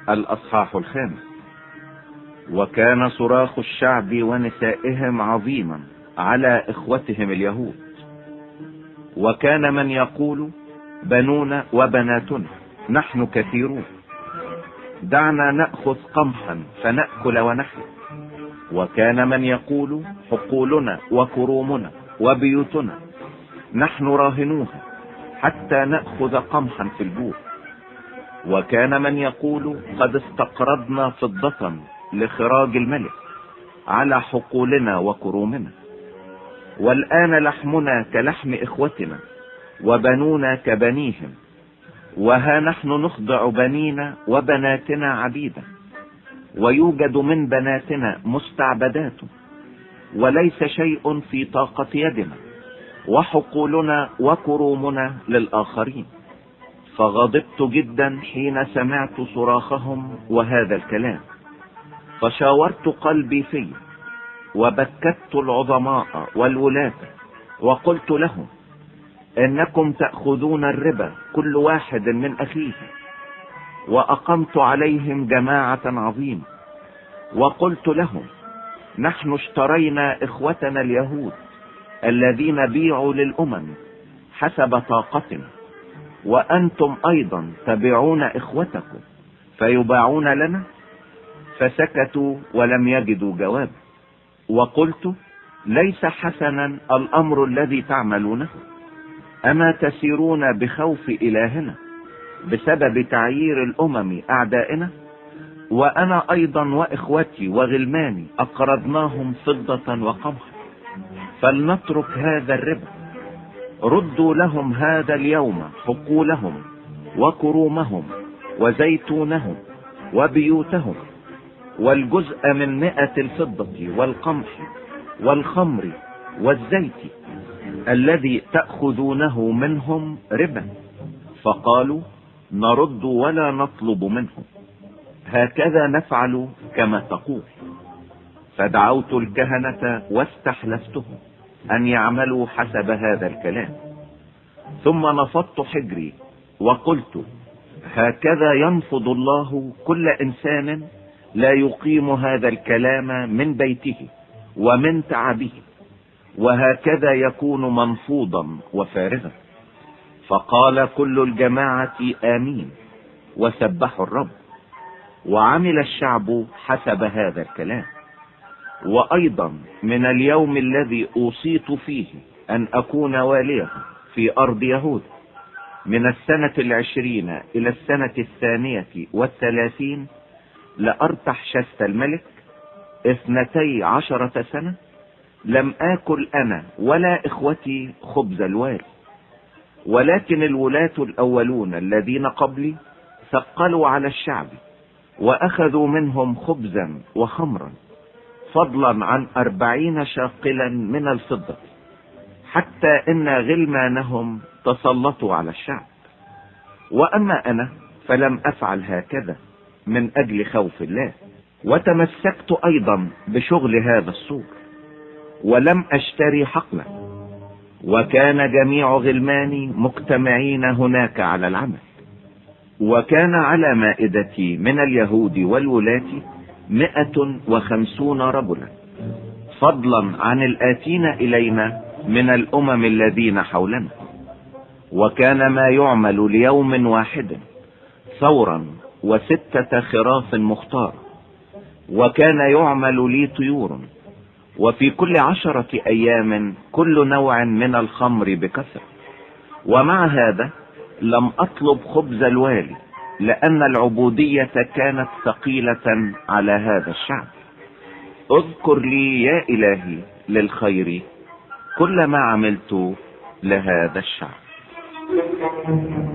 الأصحاح 5. وكان صراخ الشعب ونسائهم عظيما على إخوتهم اليهود، وكان من يقول بنونا وبناتنا نحن كثيرون، دعنا نأخذ قمحا فنأكل ونحن. وكان من يقول حقولنا وكرومنا وبيوتنا نحن راهنوها حتى نأخذ قمحا في البور. وكان من يقول قد استقرضنا فضة لخراج الملك على حقولنا وكرومنا، والآن لحمنا كلحم إخوتنا وبنونا كبنيهم، وها نحن نخضع بنينا وبناتنا عبيدا، ويوجد من بناتنا مستعبدات، وليس شيء في طاقة يدنا، وحقولنا وكرومنا للآخرين. فغضبت جدا حين سمعت صراخهم وهذا الكلام، فشاورت قلبي فيه، وبكت العظماء والولاة، وقلت لهم إنكم تأخذون الربا كل واحد من أخيه. وأقمت عليهم جماعة عظيمة، وقلت لهم نحن اشترينا إخوتنا اليهود الذين بيعوا للأمم حسب طاقتنا، وأنتم أيضا تبيعون إخوتكم فيباعون لنا. فسكتوا ولم يجدوا جواب. وقلت ليس حسنا الأمر الذي تعملونه، أما تسيرون بخوف إلهنا بسبب تعيير الأمم أعدائنا؟ وأنا أيضا وإخوتي وغلماني أقرضناهم فضة وقمحا، فلنترك هذا الربا. ردوا لهم هذا اليوم حقولهم وكرومهم وزيتونهم وبيوتهم، والجزء من 100 الفضة والقمح والخمر والزيت الذي تأخذونه منهم ربا. فقالوا نرد ولا نطلب منهم، هكذا نفعل كما تقول. فدعوت الكهنة واستحلفتهم أن يعملوا حسب هذا الكلام. ثم نفضت حجري وقلت هكذا ينفض الله كل إنسان لا يقيم هذا الكلام من بيته ومن تعبه، وهكذا يكون منفوضا وفارغا. فقال كل الجماعة آمين، وسبحوا الرب. وعمل الشعب حسب هذا الكلام. وأيضا من اليوم الذي أوصيت فيه أن أكون واليا في أرض يهود، من السنة 20 إلى السنة 32 لأرتحشست الملك 12 سنة، لم آكل أنا ولا إخوتي خبز الوالي. ولكن الولاة الأولون الذين قبلي ثقلوا على الشعب، وأخذوا منهم خبزا وخمرا، فضلا عن 40 شاقلا من الفضة، حتى إن غلمانهم تسلطوا على الشعب. وأما أنا فلم أفعل هكذا من أجل خوف الله، وتمسكت أيضا بشغل هذا السور، ولم أشتري حقلا. وكان جميع غلماني مجتمعين هناك على العمل. وكان على مائدتي من اليهود والولاة 150 رجلا، فضلا عن الآتين إلينا من الأمم الذين حولنا. وكان ما يعمل ليوم واحد ثورا 6 خراف مختار. وكان يعمل لي طيور، وفي كل 10 أيام كل نوع من الخمر بكثرة. ومع هذا لم أطلب خبز الوالي، لأن العبودية كانت ثقيلة على هذا الشعب. اذكر لي يا إلهي للخير كل ما عملت لهذا الشعب.